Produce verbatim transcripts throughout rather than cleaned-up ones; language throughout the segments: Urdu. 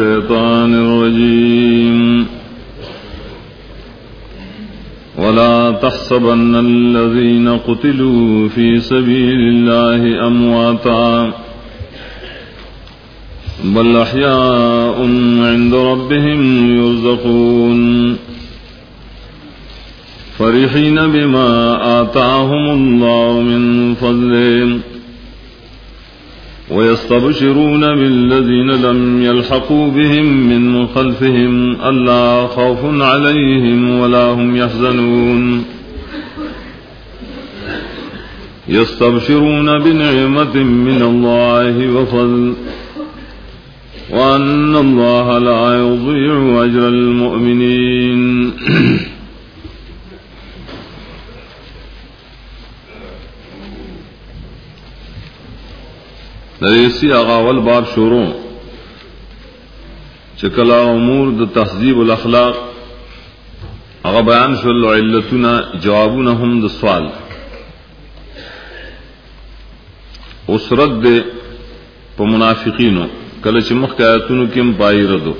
الشيطان الرجيم ولا تحسبن الذين قتلوا في سبيل الله أمواتا بل أحياء عند ربهم يرزقون فرحين بما آتاهم الله من فضله ويستبشرون بالذين لم يلحقوا بهم من خلفهم ألا خوف عليهم ولا هم يحزنون يستبشرون بنعمة من الله وفضل وأن الله لا يضيع أجر المؤمنين. دریسی اغاول باب شروع چکلا امور د تهذیب الاخلاق اغا بیان شل علتنا جوابونهم د سوال اسرد د په منافقینو کله چې مخکایتونو کې پای ردو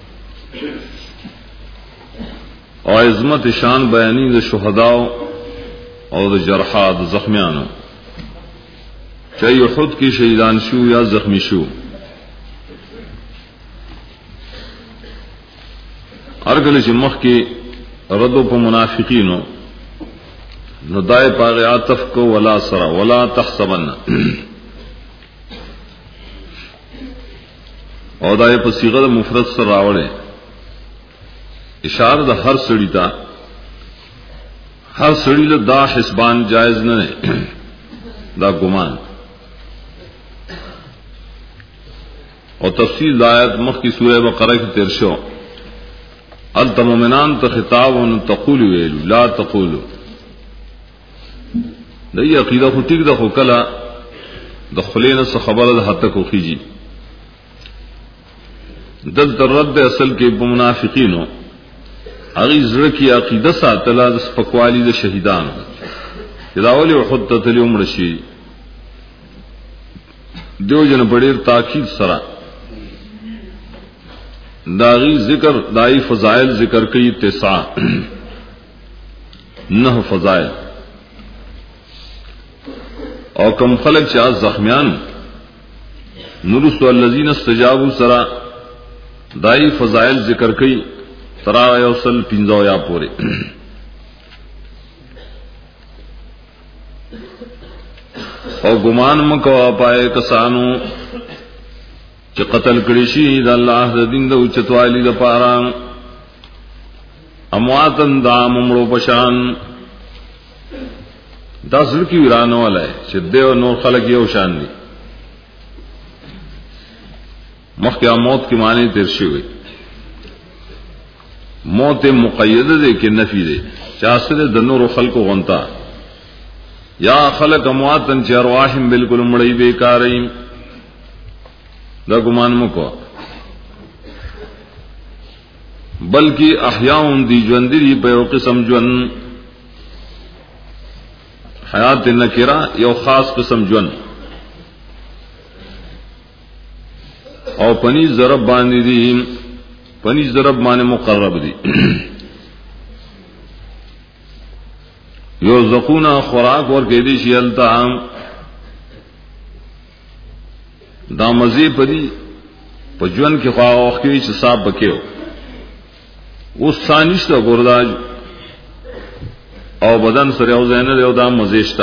او عظمت شان بیانی د شهداو او د جرحا د زخمیانو چاہے خود کی شہیدان شو یا زخمی شو ارگل مخ کی ردو پا منافقینو ندائے پاغ عاطف کو ولا سرا ولا تحسبن او دائے پا صیغہ مفرد سر راوڑے اشارہ دا ہر سڑی تا ہر سڑی دا حسبان جائز نہ دا گمان اور تفصیل آیت مخ کی سورہ بقرہ کی ترشو التمومنان تا خطاب ون تقولو ویلو لا تقولو دای عقیدہ خو ٹک دا خو کلا دخلین سے خبر دا حد تک خیجی دل تر رد اصل کے منافقینو اغی زړه کی عقیدہ ساتلا د سپکوالی د شهیدان داولی او خود ته تلوم رشي دیو جن بڑیر تاکید سرا داغی ذکر دائی فضائل ذکر کی تسعہ نہ فضائل اور کم خلق چاہ زخمیان نرس والذین استجابوا سرا دائی فضائل ذکر کی ترا یوصل پنځو یا پورے اور گمان مکوا پائے کسانو چې قتل کړي شي د الله د دین د اوچتوالي لپاره امواتن دا ممړو پشان دا ځل کی ورانه ولای چې دیو نور خلق یو شان دي مخکې موت کی معنی تیر شوی موت مقیده ده کې نفی ده چاسره د نور خلق غونتا یا خلق امواتن چې ارواحم بالکل مړی بیکارین دا گمان مکو بلکہ احیاؤن دی جوندری پہ یو قسم جون حیات نکرہ یو خاص قسم جون او پنی ضرب باندې دی پنی ضرب معنی مقرب دی یو زقونا خوراک ورکې دی شیلتا دا مزی پدی پجون کی خواہ وقتی چھ صاحب بکیو اس سانشتا گرداج او بدن سر یو زینر یو دا مزیشتا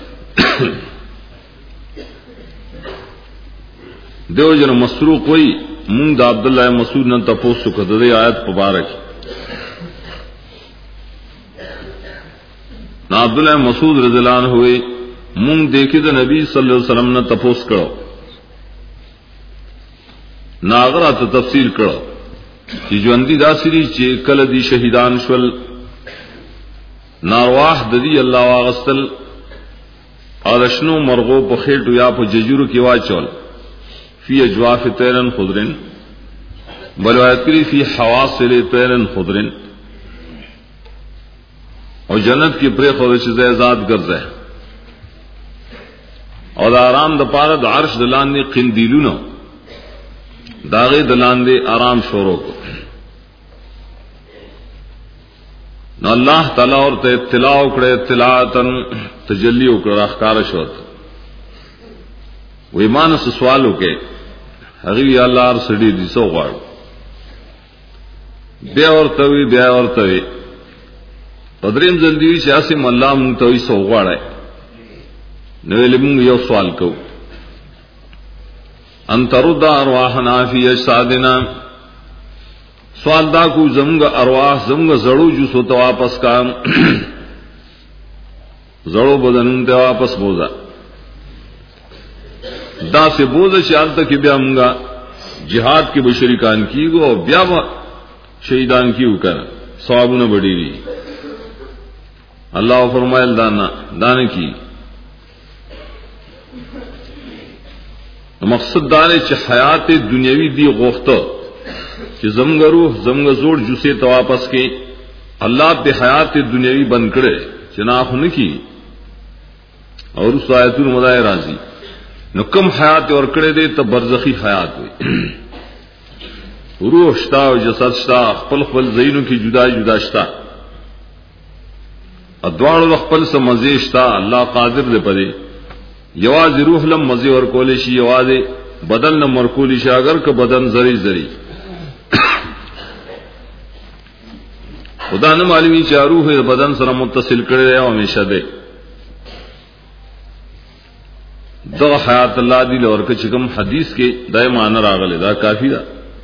دیو جن مسروق وی مونگ دا عبداللہ مسعود نن تپوس سکتا دی آیت پبارک نا عبداللہ مسعود رضی اللہ عنہ ہوئی مونگ دیکھی دا نبی صلی اللہ علیہ وسلم نے تپوس کرو ناغرا ته تفسیر کړه چې ژوندۍ داسري چې کله دي شهیدان شول نارواح د دې الله واغستل ارشنو مرغو په خېټو یا په ججورو کې واچول فی اجواف طیرن خضرن بلوایت کړي فی حواصل طیرن خضرن او جنت کې پرې خو چې زیات ګرځي او د آرام د پاره د عرش د لاندې قندیلونو داغه دلاندې آرام شروع کو نو الله تعالی ورته اطلاع وکړه اطلاعتن تجلی وکړه اخکار شو و ایمان سره سوال وکړه هغه یا الله ار سړي دي سو غواړ بیا ورته وی بیا ورته وی پدریم جلدی چې اسیم الله مونږ ته وی سو غواړي نو لمون یو سوال کو ان ترد ارواحنا فی اجسادنا سوال دا کو زمغه ارواح زمغه زړو جو سو ته واپس کام زړو بدنون ته واپس بوزا دا سے بوزا چې انت کې بیا مونږه jihad کې بشریکان کیږي او بیا شهیدان کیو کړه ثوابونه بډېری الله فرمایل دانا دانه کی مقصد دار چې حیات دنیوي دی غوښته چې زمګ روح زمګ زوړ جوسه ته واپس کې الله په حیات دنیوي بند کړي چې نه خو نکی او رسایتون مدای راضي نو کوم حیات ور کړي دي ته برزخی حیات وي روح شتا او جسد شتا خپل خپل زینو کې جدا جدا شتا ادوار خپل سم مزه شتا الله قادر دی پدې یواز روح لم مزه ور کول شي یواز بدن لم ور کول شي اگر که بدن زری زری خدا نه معلومی چې روح بدن سره متصل کړي دی او همیشه دی دغه حیات الله دی لور که کوم حدیث کې دایمانه راغلی دا کافی ده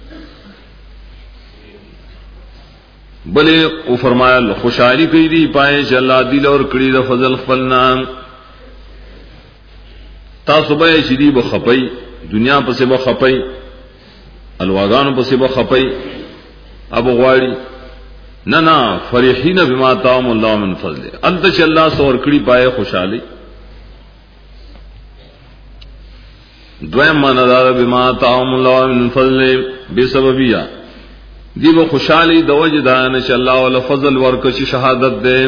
بلے او فرمایا خوشحالی کوي دی پائے چې الله دی لور کړي د فضل خپل نام تاسو به شدی به خپي دنیا پسې به خپي الواغانو پسې به خپي ابو غواړي نه نه فرحین بما تام الله من فضل انت چې الله سور کړي پائے خوشحالی دویم معنا دا بما تام الله من فضل بسببیا دی به خوشحالی د وجه دان چې الله ول فضل ورکړي چې شهادت دې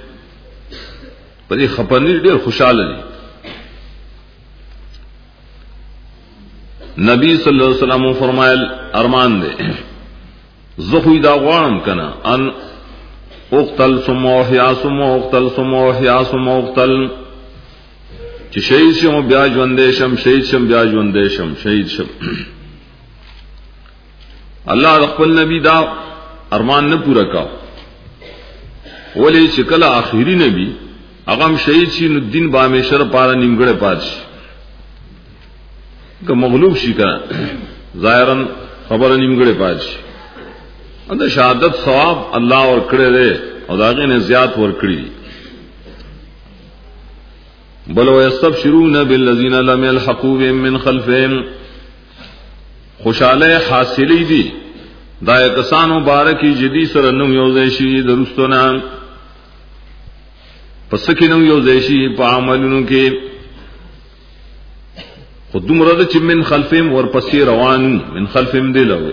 پرې خپنی ډېر خوشاله دي نبی صلی الله علیه وسلم فرمایل ارمان دې زخوی دا غوانم کنا ان اقتل ثم احیا ثم اقتل ثم احیا ثم اقتل چې شهید شم بیا ژوندې شم شهید شم بیا ژوندې شم شهید شم الله خپل نبی دا ارمان نه پورا کا ولی چې کله آخري نبی هغه شهید شي نو دین با همیشه لپاره نیمګړی پاتش که مغلوب شي کنه ظاهرا خبره نیمګړی پاتش انده شهادت ثواب الله ور کړی دی او داغه نه زیات ور کړی بل ويستبشرون بالذین لم يلحقوا بهم من خلفهم خوشاله حاصلی دی دا کسان مبارکی جدی سره نو یوځای شي درستونه پس کې نو یوځای شي په عملونو کې خودم رده چې من خلفهم ورپسې روان من خلفهم دی لو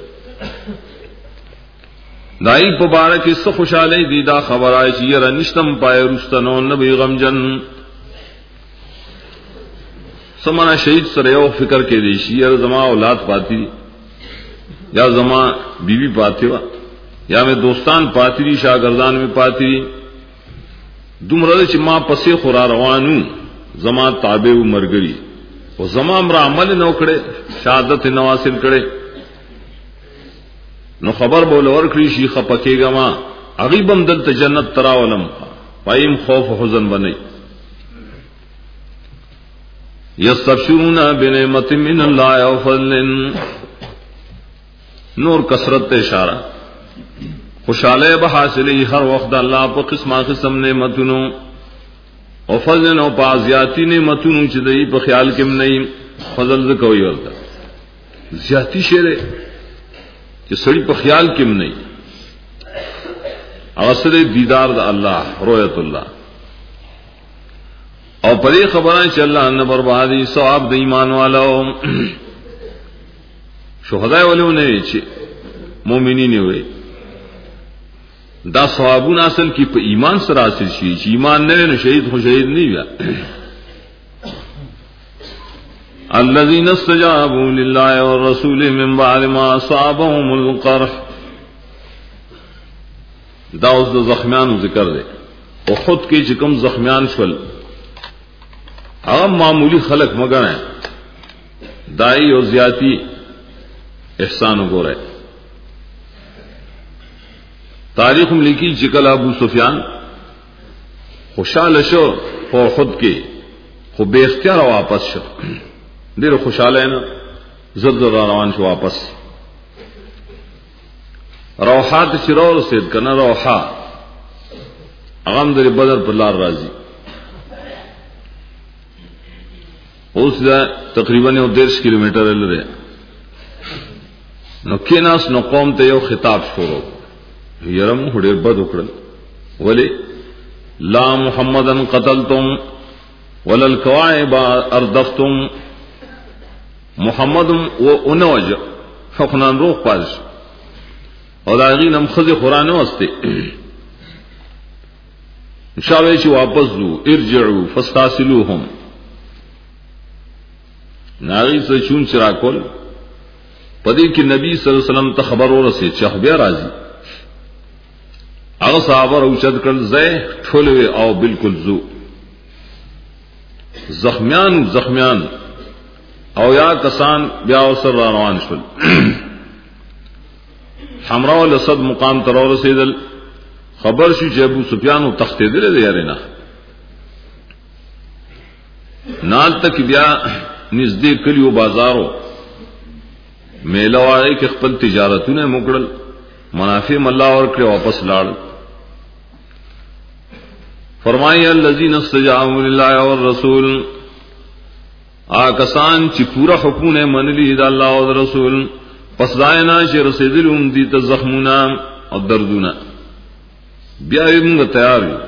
دای په بارکه څه خوشاله دی دا خبره چې یره نشتم پای رستنو نبی غمجن سمانا شهید سره یو فکر کې دی شي یره زما اولاد پاتې یا زما بیوی پاتې وا یا مې دوستان پاتې دي شاګردان مې پاتې دي دومره چې ما پسې خورا روانو زما تابع مرګري او زما امر عمل نو کړي شهادت نو حاصل کړي نو خبر بوله ور کړی شي خپکیګه ما غیبم دلته جنت تراولم پایم خوف او حزن بنئ یستبشرون بنعمت من الله او فضل نور کثرت اشارہ خوشاله به حاصلې هر وخت الله په قسمه قسم نعمتونو او فضل او پازیاتی نعمتونو چې دای په خیال کې نه فضل ز کوي ورته زیاتی شره چې سړی په خیال کې نه اوسره دیدار د الله رؤیت الله او پرې خبره چې الله نه بربادي ثواب د ایمان والو شهدا ولونه چې مؤمنین وي دا ثوابون اصل کې په ایمان سره حاصل شي چې ایمان نه نه شهید خو شهید نه وي الذين استجابوا لله والرسول من بعد ما أصابهم القرح. دا اوس د زخمیانو ذکر دی او خود کې چې کوم زخمیان شول هغه معمولی خلق مګنه دای او زیاتی احسان وګوره. تاریخ میں لکھی چې کله ابو سفیان خوشاله شو په خود کې خو به اختیار واپس شو ډیر خوشاله نه زړه روان شو واپس روحات چرور سید کنا روحا اغم در بدر پر لار راضی اوس دا تقریبا یو ډیرش کیلومتر لري نو کیناس نو قوم ته یو خطاب شروع یرم هډیر بد وکړل ولی لا محمدن قتلتم ولا الكواعب اردفتم محمد و انوج فقنان روح پاش او دا غینم خزی قرآن واسطے شاوی چې واپس دو ارجعو فاستاسلوهم ناغی سے چون چرا کول پدې کې نبی صلی الله علیه وسلم ته خبر ورسې چې خو بیا راځي هغه صحابه اوچت کړل زه ټولوي او بالکل زو زخمیان زخمیان او یا کسان بیا وسر روان شول حمراء الاسد مقام تر رسیدل خبر شو چې ابو سفیان او تختیدل دی یاري نه نال تک بیا نږدې کلیو بازارو میلوای کې خپل تجارتونه موکړل منافع الله اور کړ واپس لاړ فرمایي الذين استجابوا لله والرسول آکسان چې پورا حکمونه منلي د الله او رسول پس داینا چې رسیدلون دي ته زخمونه او دردونه بیا یې موږ تیار یو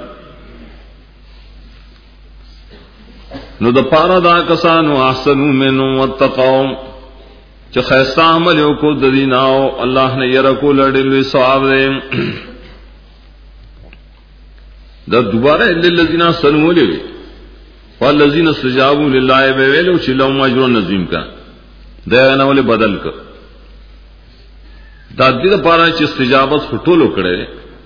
نو د پاره دا کسانو احسنو منو واتقوا چې خیسته عمل یو کو د دین او الله نه یې رکو لړل ثواب دې دا دوباره للذین سنوا له والذین استجابوا لله ویلو چې لهم اجر نظیم کا دا نه ولې بدل ک دا دې لپاره چې استجابت خټولو کړي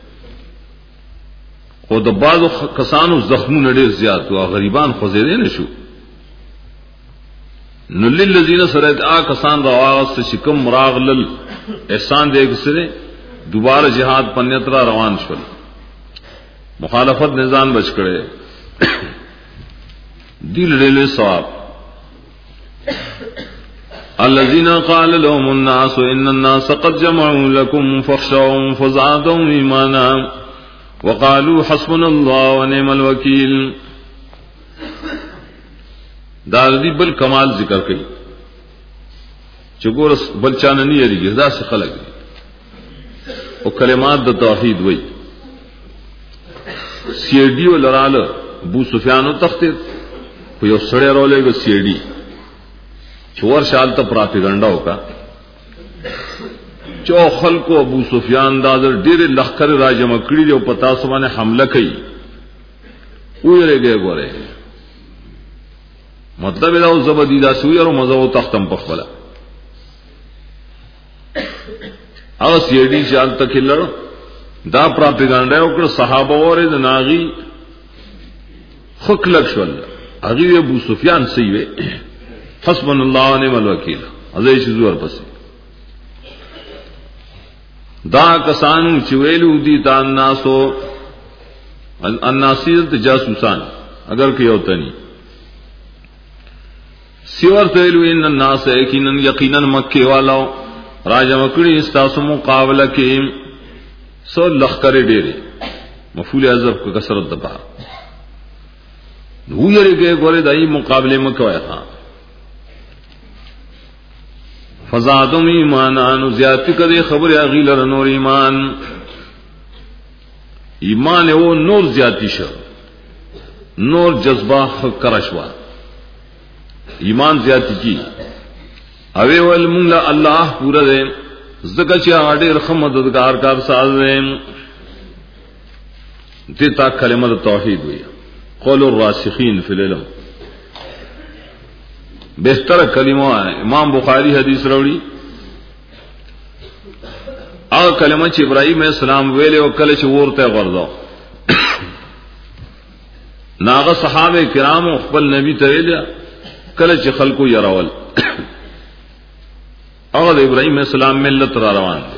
خو د بعضو کسانو زخمونه ډېر زیات او غریبان خو زیاده نشو نو للذین سرت آ کسان راواست چې کوم راغلل احسان دې کسره دوباره jihad پنیت را روان شول مخالفت نظام بچ کړي دل له ثواب الذين قال لهم الناس ان الناس قد جمعوا لكم فاخشوهم فزادهم ايمانا وقالوا حسبنا الله ونعم الوكيل دا دې بل کمال ذکر کړي چې ګور بل چانه نه یریږي دا څه خلک او کلمات د توحید وای سی ډی ولراله ابو سفیان تختید خو یو سړی رولېګو سی ډی چور شال ته پراپګاندا وکا چو خلکو ابو سفیان دا ډېر لخر راجم کړی او پتا سمانه حمله کوي ویریږي ګوره مطلب دا زبدی دا سویرو مزو تختم پخپلا او سی ډی شال ته کلر دا پراپګاندا وکړه صحابه وره د ناغي خلق شول هغه ابو سفیان سیوه حسبنا الله ونعم الوکیل ازای شي زور پسې دا کسانو چې ویلو دي دا ناسو الناسیت جاسوسان اگر کې یو تني سیور ویلو ان الناس یقینا یقینا مکه والو راجا مکړي استاسو مقابله کې سو لخر ډېری مفعول اذب کو کثرت دبا نو یې ګوره دای مقابله مکوای ها فزادم ایمان انو زیادتی کدی خبر اغیل نور ایمان ایمان او نور زیادتی شو نور جذبہ کرشوا ایمان زیادتی کی اوی ول مولا الله پورا دے زکه چې اړ رحمتدگار کار ساز دې دتا کلمه توحید وی قول الراسخین فی العلم بہتر کلمہ ہے امام بخاری حدیث روڑی او کلمہ چې ابراهيم عليه السلام ویلې او کله چې ورته ورځو ناغه صحابه کرام خپل نبی ته ویل کله چې خلکو يراول او د ابراهيم عليه السلام ملت را روان دي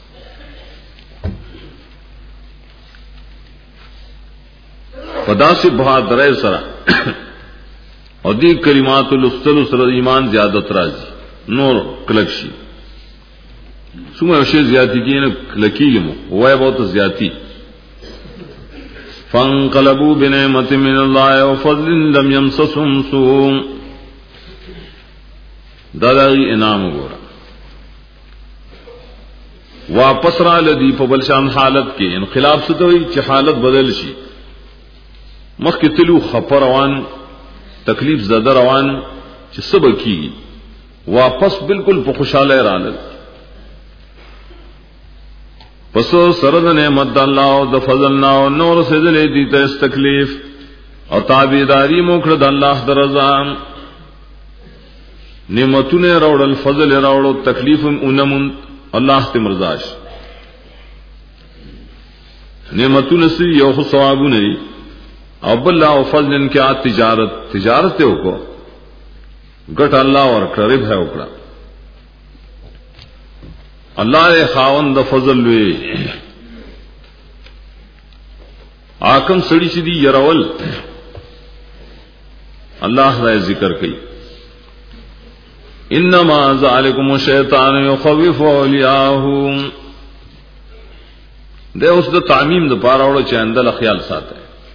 پداسي بہادر سره او دې کلمات الاستل سره ایمان زیادت راځي نور کلکشي څومره شی زیاتی کینه لکیګمو وای بہت زیاتی فانقلبوا بنعمت من الله وفضل لم يمسسهم سوء دغه انعام وګوره واپس را لدی په بلشان حالت کې انقلاب څه دوی چې حالت بدل شي مخکې تلو خفر روان تکلیف زده روان چې سبب کی واپس بالکل په خوشاله رانل پسو سرد نعمت الله او د فضلنا او نور سدلې دي ته تکلیف او تابعداري موکړه د الله درزا نعمتونه راوړل فضل راوړل تکلیف اونم الله ته مرزاش نعمتونه سي یو خو ثوابونه او بل او فضل انکا تجارت تجارت ته وکړه ګټ الله ورکړه ربح وکړه الله خاوند فضل وی آکم سړی چې دی يرول الله دا ذکر کوي انما ذالکم الشیطان یخوف اولیاءه دا اوس د تعمیم د پاره وړو چې اندل خیال ساته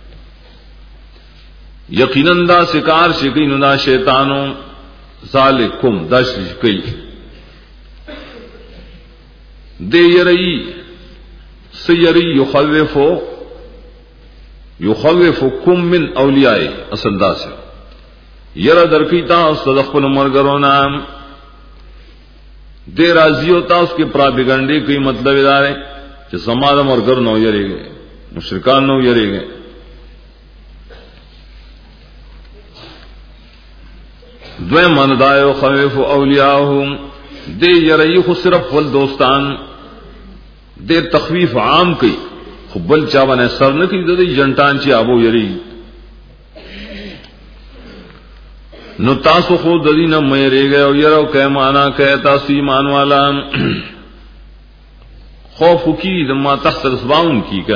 یقینا دا شکار شکینو دا شیطانو ذالکم دا شکی دے یری سیری یخوفو یخوفکم من اولیاء اصل دا سے یرا درکی تاس تدخل مرگرونا دے رازیو تاس کے پراپیگنڈی کوئی مطلب ادارے کہ سمادا مرگر نو یرے گئے مشرکان نو یرے گئے دویم من دایو خوف اولیاءهم دے یری خو صرف ول دوستان دے تخویف عام کی خبل چاونه سر نه کی دے جنټان چې ابو یری نو تاسو خو د دینه مې ریګه او یرو کې معنا کې تاسو ایمان والا خوف کی دما تحت اسباون کی کا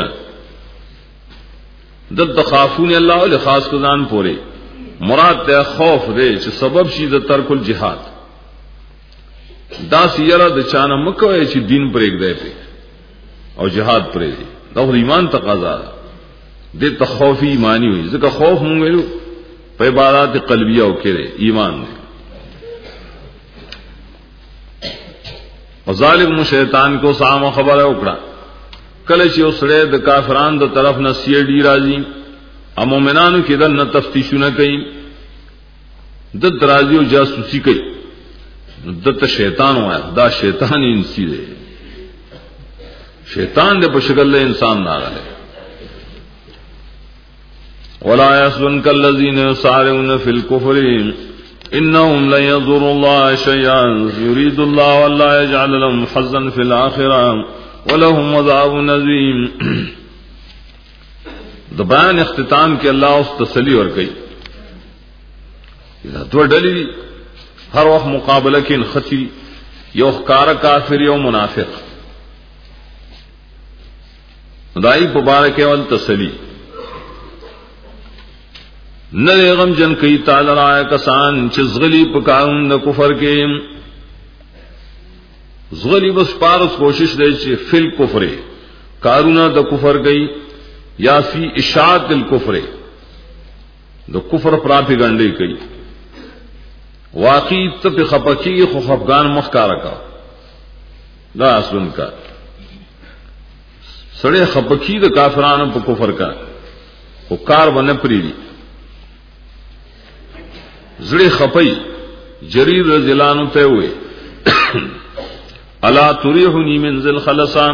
د تخافون الله له خاص کزان پوره مراد ته خوف دے چې سبب شي د ترک الجihad دا سیره د چانه مکوې چې دین پرېګ دی په او جهاد پرې دی دا ایمان تقاضا ده د تخوف ایمانی وي ځکه خوف مونږ ویلو په عبادت قلبیه او کې ایمان دی او ظالم شیطان کو سامو خبره وکړه کله چې اوسړه د کافرانو د طرف نه سی ډی راځي ا مومنانو کې دنه تفتیشونه کوي د درازي او جاسوسي کوي دته شیطان وای دا شیطان انسی دی شیطان دے پشکل انسان نہ رہے ولا يحزنك الذين يسارعون في الكفر انهم لا يضروا الله شيئا يريد الله ولا يجعل لهم حظا في الاخره ولهم عذاب عظيم د بیان اختتام کې الله اوس تسلی ور کوي دا دوه ډلې ہر وقت مقابلہ کې خطی یو ښکار کافر یو منافق خدای مبارک ول تسلی نہ غم جن کئی تعالی را کسان چې زغلی پکاون د کفر کې زغلی بس پارس کوشش دی چې فل کفر کارونه د کفر گئی یا فی اشاعت الکفر د کفر پراپیګنډي کوي واقعی تپ خپکی خو خفغان مخکارا کا دا اسن کا سڑے خپکی د کافرانو په کفر کا او کار باندې پریری زړه خپي جرير رضی الله عنه ته وې الا تريحني من ذل خلصا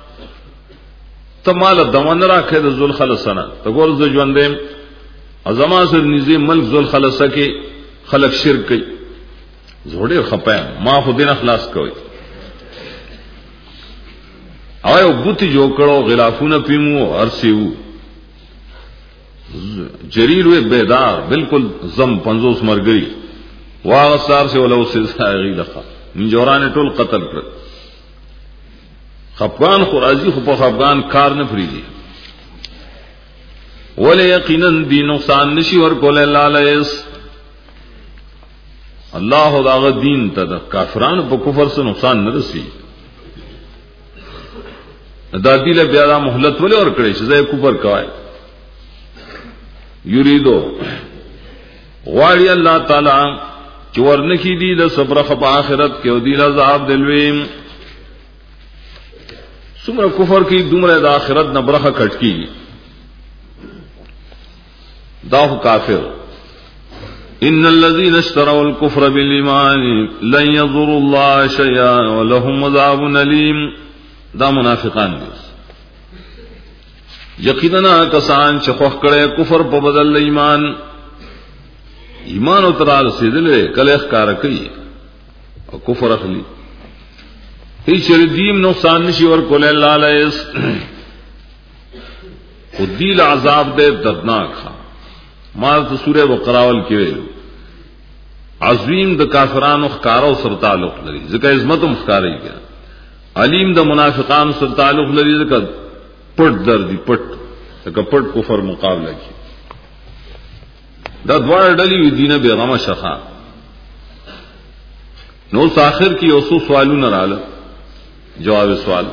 تمال دمن راکه د ذل خلصنا ته ګور ز ژوندې ازما سر نږدې ملک ذل خلصه کې خلق شرک کوي زوړې خپایم ما خو دین اخلاص کوي او یو بوتي جو کړو غلافونه پیمو ارسیو جریر و بیدار بالکل زم پنځوس مرګري واغسار سے ولو سلساغي لخوا منجوران ټول قتل کړ خفغان خو راضي خو په خفغان کار نه فریدي ولې یقینا دی نقصان نشي ور کول الله لیس الله دا غ دین ته د کافرانو په کفر سره نقصان نه رسي دا دیله بیا د مهلت ولې ور کړی چې زې کفر کوي یریدو غواړي الله تعالی چې ورنکې دي د صبر خپ آخرت کې او دی عذاب دلویم څومره کفر کې دومره د آخرت نه برخه کټ کیږي دا کافر ان الذين اشتروا الكفر بالايمان لن يضروا الله شيئا ولهم عذاب اليم دا منافقان دي یقینا کسان چې خوخ کړي کفر په بدل ایمان ایمان او ترال سیدلې کله ښکار کوي او کفر اخلي هیڅ ردیم نقصان نشي ور کول الله لیس خودی العذاب دې دردناک ما ته سوره بقراول کې ویل عظیم د کافرانو ښکارو سره تعلق لري ځکه عظمت هم ښکاري کړه علیم د منافقانو سره تعلق لري ځکه پټ دردي پټ ځکه پټ کفر مقابله کوي دا دوار ډلې دینه بیغمه شخا نو آخر کې اوسو سوالونه رااله جواب سوال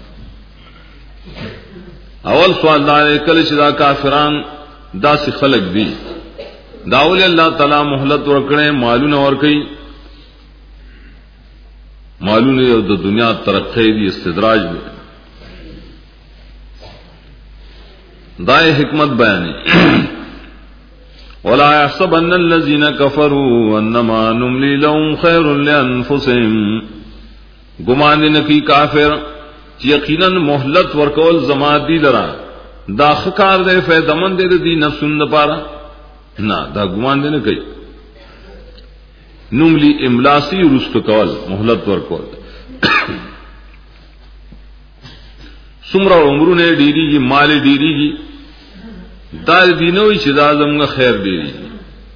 اول سوال دا کله چې دا کافران دا سی خلق دی داول الله تعالی مهلت ورکړي مالونه ورکړي مالونه د دنیا ترقې دي استدراج دی دای حکمت بیان ولا يحسبن الذين كفروا انما نملي لهم خير لانفسهم ګمان نه کوي کافر چې یقینا مهلت ورکول زما دي لرا دا خکار دے فیدمن دے دی نفسن دپارا نا دا گمان دے نہ کئی نملی املاسی رست کول محلت ور کول سمرا عمرو نے ڈیری گی مال ڈیری گی دا دینوی چدا زمگا خیر ڈیری گی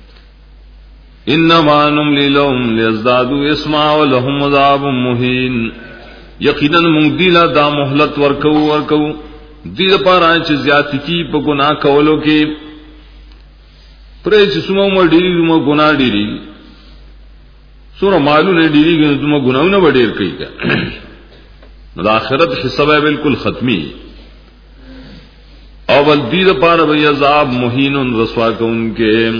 انما نملی لهم لیزدادو اسما ولهم عذاب مہین یقینا مغدیلا دا محلت ورکو ورکو دې لپاره چې زیاتی کی په ګناه کولو کې پرې چې سمو مړ ډیری مو ګناه ډیری سور مالونه ډیری ګنه تم ګناونه وړیر کوي نو د آخرت حساب بالکل ختمي او بل دې لپاره به عذاب مهین رسوا کوونکې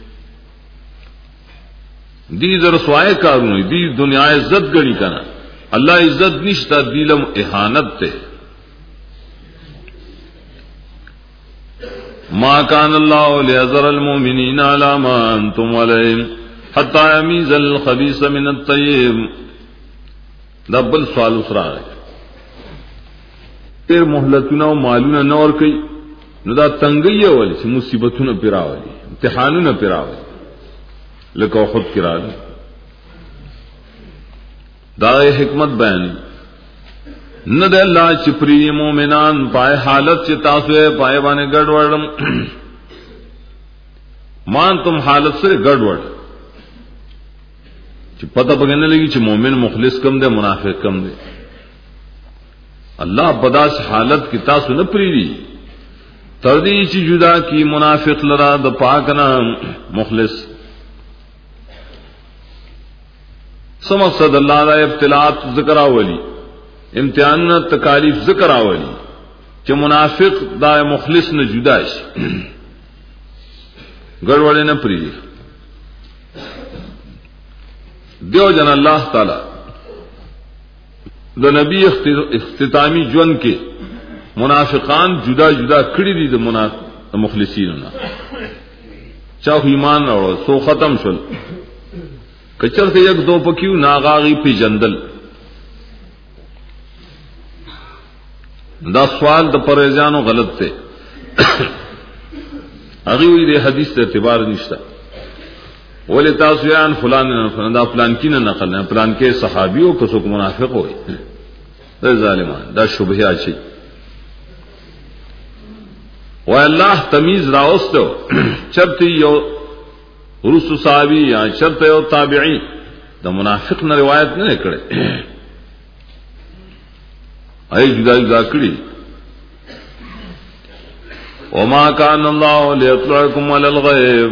دې در رسوای کارونه دې دنیا عزت غړي کنه الله عزت نشته دلم اهانت ته ما كان الله ليذر المؤمنين على ما انتم عليه حتى يميز الخبيث من الطيب دبل سوال اسرا پھر مهلتونه او مالونه نور کوي نو دا تنگي ولې چې مصیبتونه پیراوي امتحانونه پیراوي لکه خود کړه دا حکمت بیان نہ دے اللہ چپری مومنان پائے حالت سے تاسوے پائے بانے گڑ وڑم مان تم حالت سے گڑ وڑ پتہ پکڑنے لگی چھ مومن مخلص کم دے منافق کم دے اللہ بدا سے حالت کی تاسو نہ پریری تردی چی جدا کی منافق لرا د پاکنا مخلص سمقصد اللہ دا ابتلاات ذکر اولی امتحان تکالیف ذکر اولی چې منافق دا مخلص نه جدا شي ګړوړې نه پریږي دیو جن الله تعالی د نبی اختتامی ژوند کې منافقان جدا جدا کړی دي د منافق مخلصینو نه چا ایمان اورو سو ختم شول کچر ته یک دو پکیو ناغاغي پی جندل دا سوال د پریزانو غلط ته هغه وی د حدیث ته اعتبار نشته ولې تاسو یان فلان نه دا فلان کینه نقل نه فلان کې صحابیو کو څوک منافق وي دا ظالمان دا شبهه اچي و الله تمیز راوستو چرته یو رسول صحابي یا چرته یو تابعی دا منافق نه روایت نه کړي ای جدا جدا کړي وما كان الله ليطلعكم على الغيب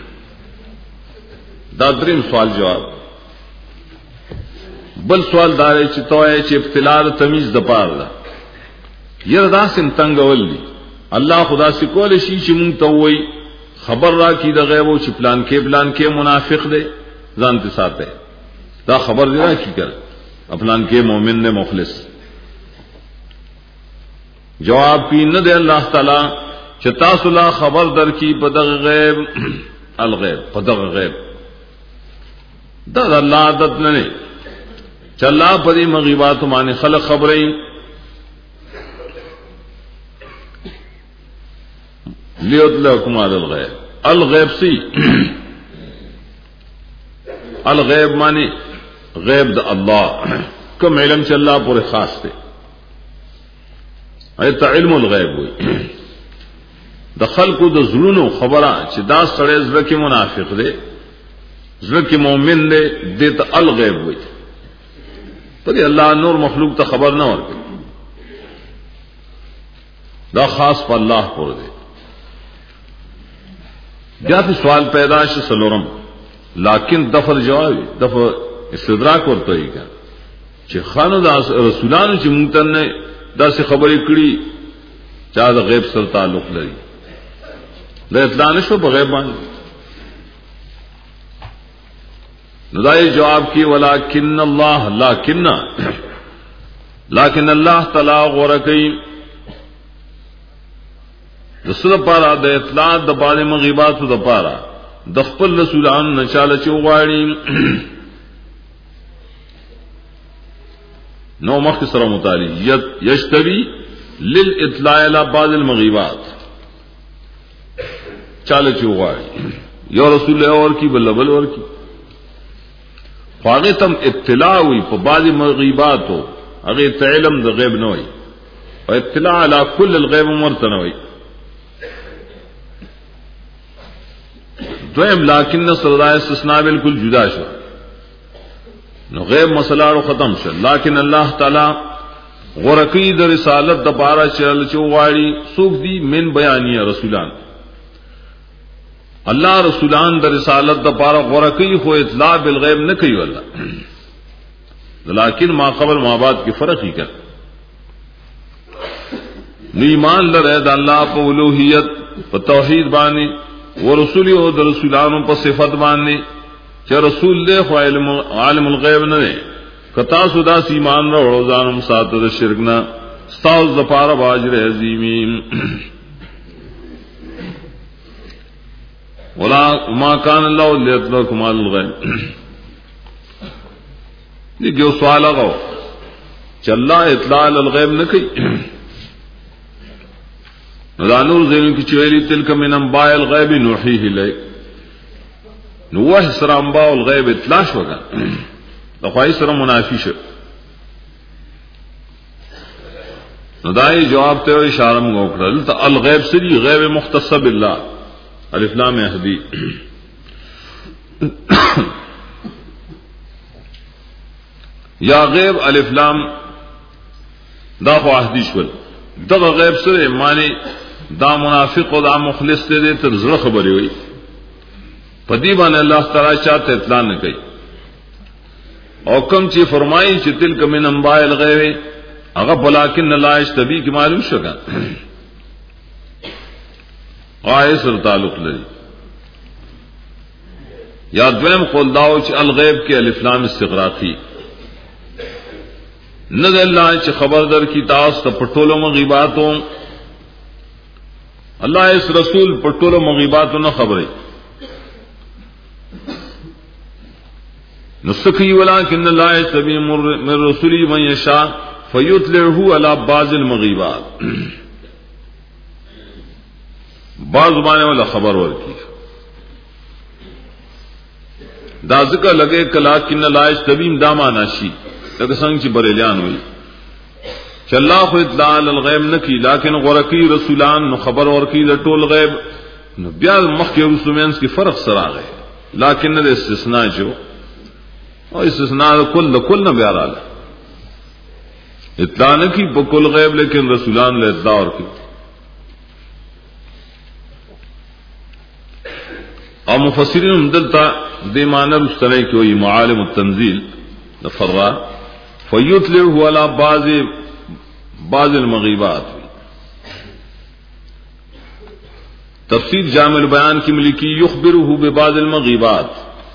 دا دریم سوال جواب بل سوال دار چې توای چې ابتلاء تمیز د پاره ده یره دا سم تنگول دي الله خدا سي کول شي چې مونږ ته وای خبر را کی د غیب او چې پلان کې پلان کې منافق دی ځان ته ساته دا خبر دی را کی کړ پلان کې مؤمن نه مخلص جواب کی نه دی الله تعالی چې تاسو لا خبر در کی په دغه غیب الغیب په دغه غیب دا الله عادت نه نه چلا پرې مغیبات باندې خلق خبرې لیدلکم علی الغیب الغیب سی الغیب معنی غیب د الله کوم علم چې الله پورې خاص دی ایت علم الغیب وي د خلقو د زړونو خبره چې دا سړی زړه کې منافق دی زړه کې مؤمن دی د ته الغیب وي پدې الله نور مخلوق ته خبر نه ورکړي دا خاص په الله پورې دی بیا په سوال پیدا شي سلورم لیکن دفر جواب دفر استدراک ورته یې کا چې خانو د رسولانو چې مونږ ته نه داسې خبرې کړي چا د غیب سره تعلق لري دا اطلاع نشو په غیب باندې نو دای جواب کی ولکن الله لکن لکن الله تعالی غورکی رسول پارا د اطلاع د باندې مغیبات د پارا د خپل رسولانو نشاله چې وغاړي نو مخ سره متعلق یشتری للاطلاع الى بعض المغیبات چاله چې وغاړي یو رسول اور کی بل بل اور کی فاغتم اطلاع وی په بعض مغیبات هغه علم د غیب نه وي او اطلاع علی کل الغیب مرتنه وي دویم لیکن صدای استثناء بالکل جدا شو نو غیب مسله ختم شو لیکن الله تعالی غرقی د رسالت د بارا چل چوغاړي سوق دی من بیانیه رسولان الله رسولان د رسالت د بارا غرقی خو اطلاع بالغیب نه کوي والله لیکن ما قبل ما بعد کې فرق هی کړ نو ایمان لره د الله په اولوہیت په توحید باندې ورسول او د رسولانو په صفات باندې چې رسول له خو علم عالم الغیب نه دی کتا سودا ایمان راو ځانم ساتو د شرک نه استاذ زفار باجر عظیم ولا ما كان الله ليطلعكم على الغيب دې یو سوال هغه چې الله اطلاع الغیب نه کوي نور زین کی چویلی تلک من انباء الغیب نوحیه الیک نو وحی سر انباء الغیب اطلاع شوگا دخواهی سر منافی شو نو دائی جواب تیو اشارہ منگا اکڑا لتا الغیب سری غیب مختص باللہ الف لام احدی یا غیب الف لام دا خو احدی شول دغه غیب سره معنی دا منافق او دا مخلص ته تر زړه خبري وي پدی باندې الله تعالی چاته اطلاع نه کوي او کوم چې فرمایي چې تلک من انباء الغیب هغه بلکن لا یشتبی کی معلوم شوګا غایه سره تعلق لري یا دویم قول داو چې الغیب کې الف لام استغراقی نه د الله چې خبر در کی تاسو ته پټولو مغیباتو الله اس رسول پټولو مغیباتو نه خبره نسخي ولكن الله يتبي من رسوله من يشاء فيطلعه على بعض المغيبات بعض باندې ولا خبر ورکی دا ذکر لگے کلا کن لا یستبین دا معنا شي لکه څنګه چې بریلیان وي چې الله خو اطلاع علی الغیب نکی لیکن غرقی رسولان نو خبر ورکی د ټول غیب نو بیا مخکې رسومینس کې فرق سره راغی لیکن د استثناء جو او استثناء کل د کل نه بیا راغله اطلاع نکی په کل غیب لیکن رسولان له اطلاع ورکی او مفسرین دلتا دې معنی مستنی کوي معالم التنزيل فرا فیطلعه على بعض بعض المغیبات تفسیر جامع البیان کی ملکی یخبره ببعض المغیبات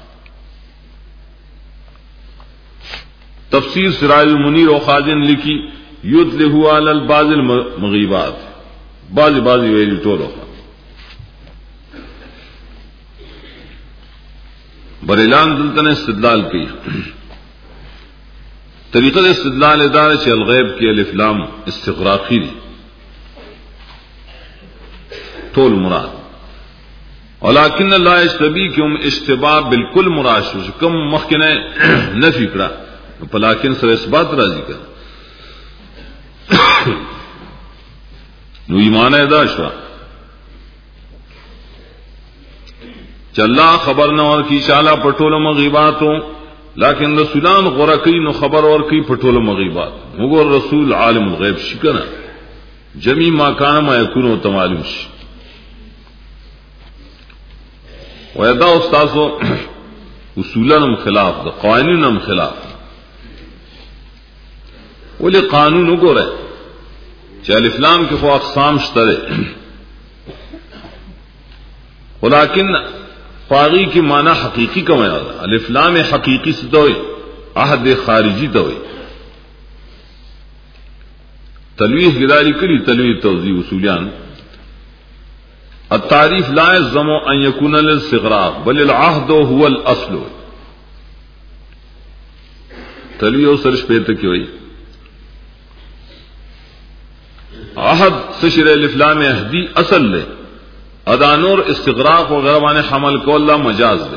تفسیر سراج المنیر و خازن لکی یطلعه على بعض المغیبات بعض بعض ویلی ټولو بریلان دلتن استدلال کی طریقہ استدلال ادارہ چ الغیب کی الف لام استغراقی دی طول مراد ولكن لا يشتبي كم اشتباه بالکل مراد شو کم مخکنه نفی کړه په لکن سره اثبات راځي کړه نو ایمان ادا شو چې الله خبر نه ورکی شاله پټول مغیباتو لیکن رسولان غرقی نو خبر ورکی پټول مغیبات وګور رسول عالم الغیب شکنه جمی ما کان ما یکون او معلوم شي ویدا استادو اصولن خلاف د قوانینم خلاف ولې قانون وګوره چې الف لام کې خو اقسام شته ولکن فاغی کی معنی حقیقی کا معنی الف لام حقیقی سے دوئی عہد خارجی دوئی تلویح گداری کری تلویح توضیح اصولیان التعریف لا يلزم ان يكون للاستغراق بل العهد هو الاصل تلویح سرش پیتا کی ہوئی عہد سشر الف لام اهدی اصل لے ادا نور استغراق وغیرہ باندې حمل کول الله مجاز ده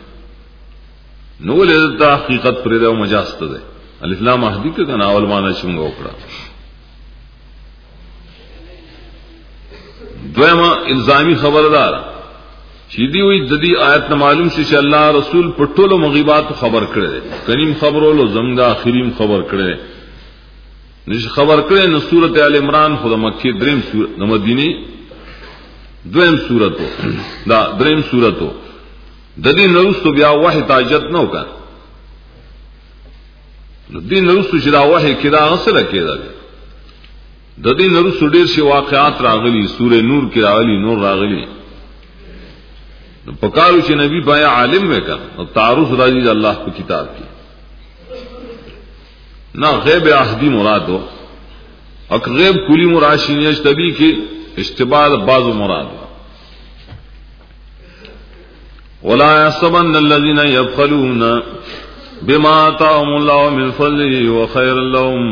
نو له حقیقت پر ده مجاز ده الف لام اهدی کنا اول معنی څنګه وکړه دویمه الزامی خبردار چې دی وی د دې آیت نه معلوم شي چې الله رسول په ټولو مغیبات خبر کړي کریم خبرولو زمغه اخریم خبر کړي نش خبر کړي نو سورته ال عمران خو د مکی دریم سورته د مدینه دویم سورتو دا دریم سورتو د دې نوستو بیا وحی تاجت نو کا د دې نوستو چې دا وحی کړه اصله کېده د دې نوستو ډیر شي واقعات راغلي سوره نور کې راغلي نور راغلي نو پکارو چې نبی بیا عالم وکړ او تعارف راځي د الله په کتاب کې نه غیب احدی مرادو اک غیب کلی مراشی نشتبی کې اشتباه بعض مراد ولا يحسبن الذين يبخلون بما آتاهم الله من فضله وخير لهم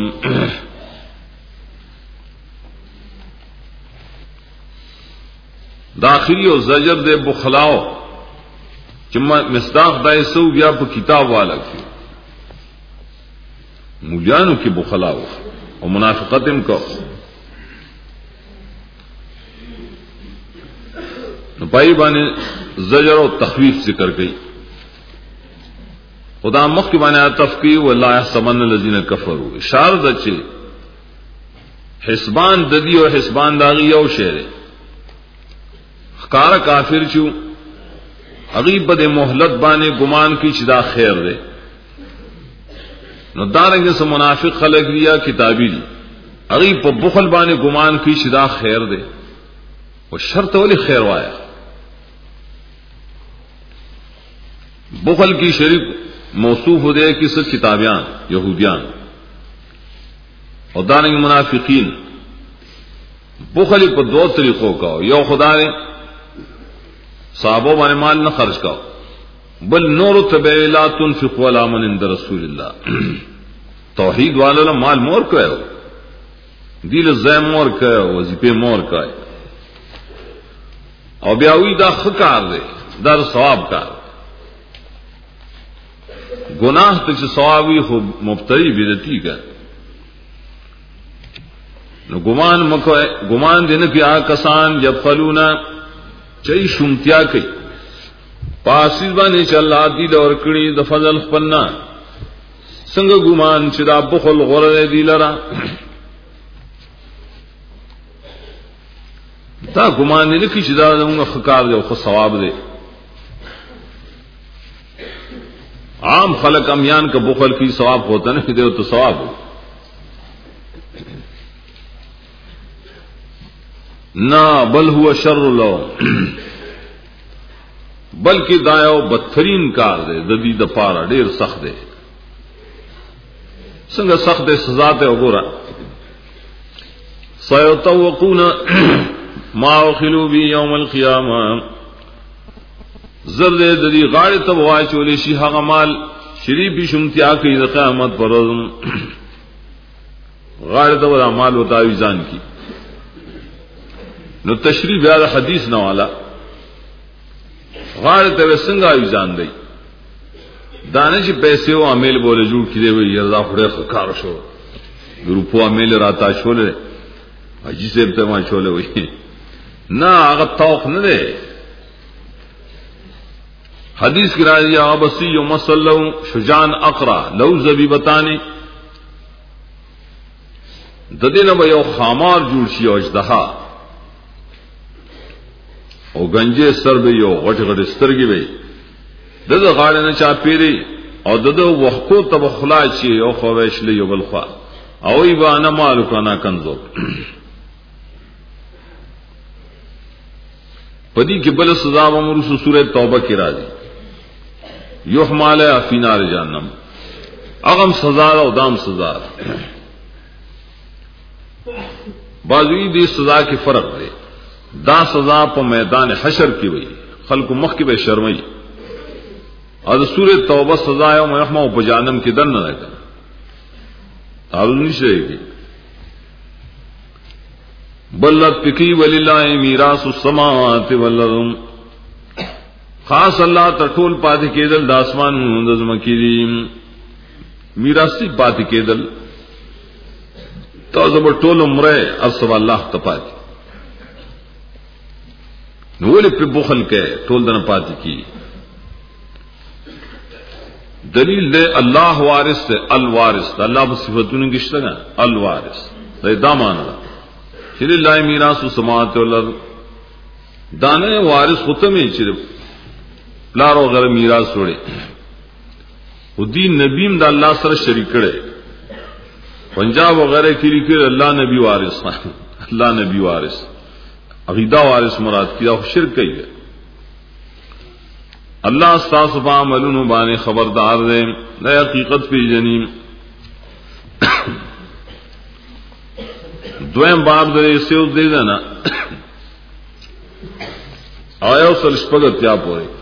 داخلی او زجر دے بخلاو چما مصداق دای سو بیا په کتاب والا کی مولیانو کی بخلاو او منافقتم کو پای باندې زجر او تخویف ذکر کړي خدا مخ کې باندې تفقی والله يحسبن الذين كفروا اشاره ده چې حسبان د دې او حسبان داغي یو شعر خکار کافر چو غیب د مهلت باندې ګمان کی چې دا خیر ده نو دارنګ سم منافق خلق دیا کتابی دي غیب په بخل باندې ګمان کی چې دا خیر ده او شرط ولي خیر وایا بخل کی شریک موصوف ہو دے کہ سب کتابیان یہودیان اور دارنگ منافقین بخل پر دو طریقوں کا یو خدا نے صحابوں بانے مال نہ خرچ کا بل نور تبع لا تنفقوا على من عند رسول الله توحید والوں مال مور کا ہے دل زیم مور کا ہے وظیفے مور کا ہے اور بیاوی دا خکار دے در ثواب کا گناہ ته چې ثوابي خو مبتدی بدعتي کا نو ګمان مکو ګمان دین کې آ کسان یبخلونا چي شومتیا کوي پاسې باندې چې الله دې لور کړی د فضل خپلنا څنګه ګمان چې دا بخل غره دی لرا دا ګمان نه کوي چې دا موږ خکار دی او خو ثواب دی عام خلق امیان کا بخل کی ثواب ہوتا نہیں دے تو ثواب ہو نہ بل ہوا شر لو بلکہ دایو بدترین کار دے ددی د پارا ډیر سخت دے څنګه سخت دے سزا ته وګوره سيطوقون ما وخلوا بي يوم القيامه زر دې د دې غاړې ته واچولې شي هغه مال شریفي شومتیا کوي د قیامت پر ورځ غاړې ته ولا مال وتاوي ځان کی نو تشریح بیا د حدیث نه والا غاړې ته څنګه ځان دی دانه چې پیسې او عمل بوله جوړ کړي وي یزا خړې کار شو ګروپو عمل راتا شولې اجي سب ته ما شولې وي نه هغه توخ نه دی حدیث کی راضی ابسی و مسلو شجان اقرا لو زبیبتانی ددین به یو خامار جوړ شي او اجدها او گنجه سر به یو غټ غټ سترګي وي دغه غاړه نه چا پیری او دغه وحکو ته خلا شي او خو ویشلې یو بل خوا او ای با انا مالو کنا کنزو پدی کې بل سزا امر سوره توبه کې راځي یحمل فی نار جهنم اغم سزا او دام سزا بازوی دی سزا کی فرق دی دا سزا په میدان حشر کی وئی خلق مخ کی به شرمئی اور سورۃ توبہ سزا او محمو په جهنم کې دن نه راځي تعرض نشي کی بلت پکی وللہ میراث السماوات والارض خاص اللہ تٹول پاتې کېدل د اسمان د زمکې دي میراثي پاتې کېدل تاسو په ټول عمره اسب الله ته پاتې نو ولې په بخل کې ټول دنه پاتې کی دلیل دے الله وارث ہے الوارث الله په صفاتونو کې شته الوارث دا دامن چې لله میراث السماوات والارض دانه وارث ختمه چې لارو غیر میراث وړي او دین نبیم د الله سره شریک کړي پنجاب وغیرہ کې لیکل الله نبی وارث الله نبی وارث عقیدہ وارث مراد کیا شرک کوي الله استاس په عملونو باندې خبردار دی د حقیقت په جنیم دویم باب د سیو دی نه آیا سل شپږ تیا پوره